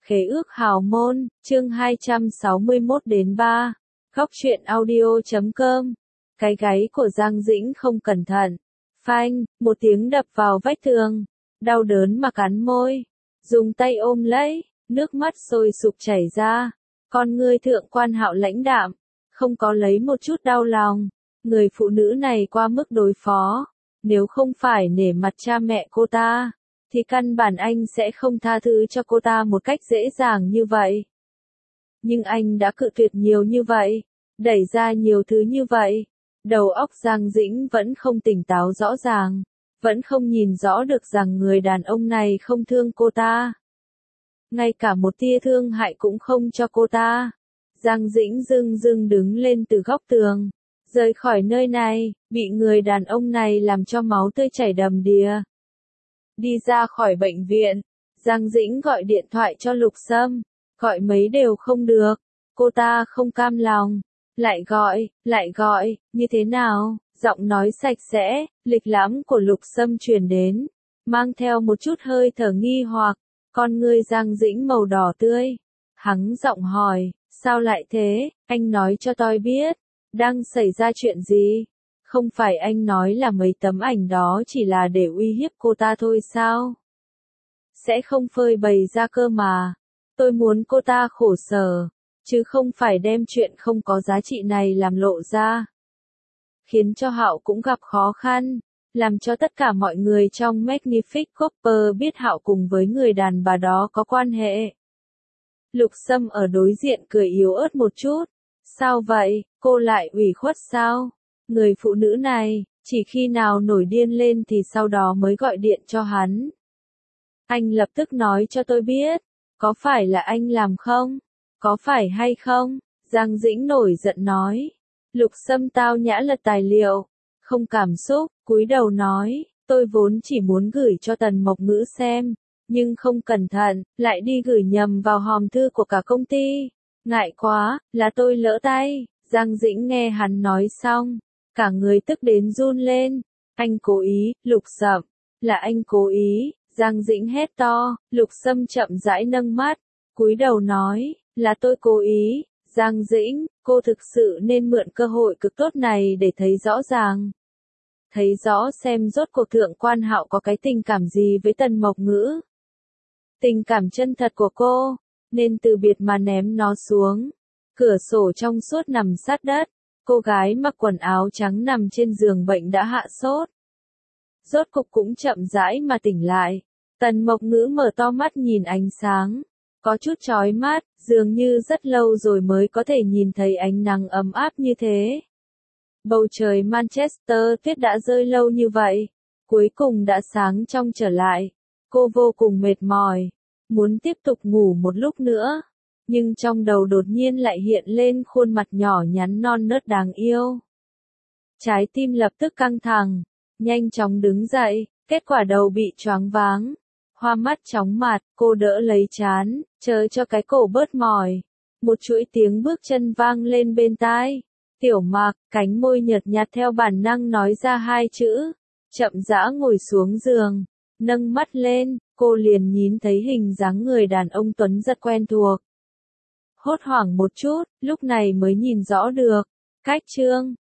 Khế ước hào môn, chương 261-3, Góc truyện audio.com. Cái gáy của Giang Dĩnh không cẩn thận. Phanh, một tiếng đập vào vách tường. Đau đớn mà cắn môi. Dùng tay ôm lấy, nước mắt sôi sục chảy ra. Con ngươi thượng quan Hạo lãnh đạm, không có lấy một chút đau lòng. Người phụ nữ này qua mức đối phó. Nếu không phải nể mặt cha mẹ cô ta, thì căn bản anh sẽ không tha thứ cho cô ta một cách dễ dàng như vậy. Nhưng anh đã cự tuyệt nhiều như vậy, đẩy ra nhiều thứ như vậy. Đầu óc Giang Dĩnh vẫn không tỉnh táo rõ ràng, vẫn không nhìn rõ được rằng người đàn ông này không thương cô ta. Ngay cả một tia thương hại cũng không cho cô ta. Giang Dĩnh dưng dưng đứng lên từ góc tường, rời khỏi nơi này, bị người đàn ông này làm cho máu tươi chảy đầm đìa. Đi ra khỏi bệnh viện, Giang Dĩnh gọi điện thoại cho Lục Sâm, gọi mấy đều không được, cô ta không cam lòng, lại gọi, như thế nào, giọng nói sạch sẽ, lịch lãm của Lục Sâm truyền đến, mang theo một chút hơi thở nghi hoặc, con ngươi Giang Dĩnh màu đỏ tươi, hắng giọng hỏi, sao lại thế, anh nói cho tôi biết, đang xảy ra chuyện gì? Không phải anh nói là mấy tấm ảnh đó chỉ là để uy hiếp cô ta thôi sao? Sẽ không phơi bày ra cơ mà. Tôi muốn cô ta khổ sở, chứ không phải đem chuyện không có giá trị này làm lộ ra. Khiến cho Hạo cũng gặp khó khăn, làm cho tất cả mọi người trong Magnific Copper biết Hạo cùng với người đàn bà đó có quan hệ. Lục Sâm ở đối diện cười yếu ớt một chút. Sao vậy, cô lại ủy khuất sao? Người phụ nữ này, chỉ khi nào nổi điên lên thì sau đó mới gọi điện cho hắn. Anh lập tức nói cho tôi biết, có phải là anh làm không? Có phải hay không? Giang Dĩnh nổi giận nói. Lục Sâm tao nhã lật tài liệu, không cảm xúc, cúi đầu nói, tôi vốn chỉ muốn gửi cho Tần Mộc Ngữ xem, nhưng không cẩn thận, lại đi gửi nhầm vào hòm thư của cả công ty. Ngại quá, là tôi lỡ tay. Giang Dĩnh nghe hắn nói xong, cả người tức đến run lên. Anh cố ý, Lục Sâm, là anh cố ý. Giang Dĩnh hét to, Lục Sâm chậm rãi nâng mắt, cúi đầu nói, là tôi cố ý. Giang Dĩnh, cô thực sự nên mượn cơ hội cực tốt này để thấy rõ ràng. Thấy rõ xem rốt cuộc thượng quan Hạo có cái tình cảm gì với Tần Mộc Ngữ. Tình cảm chân thật của cô, nên từ biệt mà ném nó xuống. Cửa sổ trong suốt nằm sát đất, cô gái mặc quần áo trắng nằm trên giường bệnh đã hạ sốt. Rốt cục cũng chậm rãi mà tỉnh lại. Tần Mộc Ngữ mở to mắt nhìn ánh sáng, có chút chói mắt, dường như rất lâu rồi mới có thể nhìn thấy ánh nắng ấm áp như thế. Bầu trời Manchester tuyết đã rơi lâu như vậy, cuối cùng đã sáng trong trở lại. Cô vô cùng mệt mỏi, muốn tiếp tục ngủ một lúc nữa, nhưng trong đầu đột nhiên lại hiện lên khuôn mặt nhỏ nhắn non nớt đáng yêu. Trái tim lập tức căng thẳng, nhanh chóng đứng dậy, kết quả đầu bị choáng váng. Hoa mắt chóng mặt, cô đỡ lấy trán, chờ cho cái cổ bớt mỏi. Một chuỗi tiếng bước chân vang lên bên tai. Tiểu Mạc, cánh môi nhợt nhạt theo bản năng nói ra hai chữ. Chậm rãi ngồi xuống giường, nâng mắt lên, cô liền nhìn thấy hình dáng người đàn ông tuấn rất quen thuộc. Hốt hoảng một chút, lúc này mới nhìn rõ được. Cách chương